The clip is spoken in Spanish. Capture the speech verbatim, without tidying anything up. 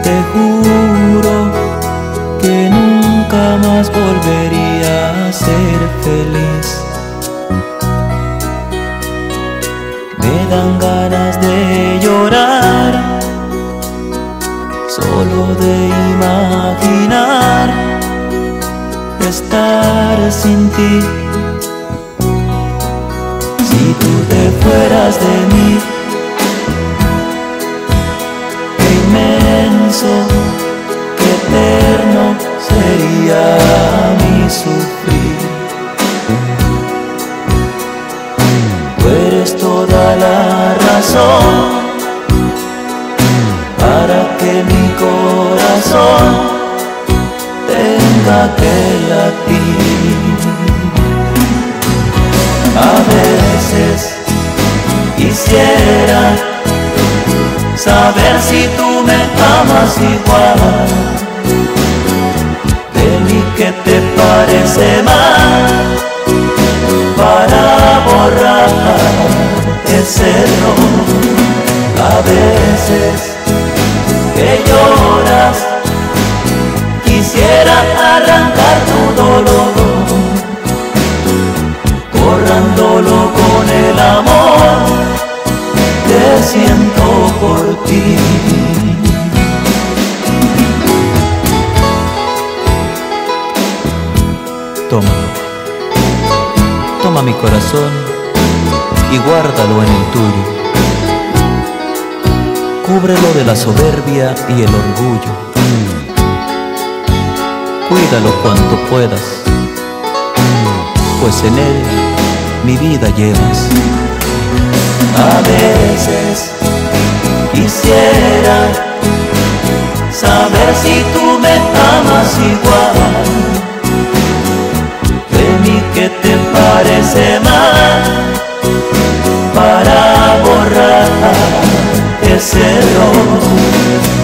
te juro que nunca más volvería a ser feliz. Me dan ganas de llorar solo de imaginar estar sin ti. Si tú te fueras de mí, qué inmenso, qué eterno sería mi sufrir. Tú eres toda la razón para que mi corazón tenga que latir. A veces quisiera saber si tú me amas igual. De mí, ¿qué te parece más para borrar ese error? A veces que lloras, quisiera arrancar tu dolor, borrándolo con el amor que siento por ti. Toma, toma mi corazón y guárdalo en el tuyo. Cúbrelo de la soberbia y el orgullo. Cuídalo cuanto puedas, pues en él mi vida llevas. A veces quisiera saber si tú me amas igual. De mí, ¿qué te parece más para borrar ese error?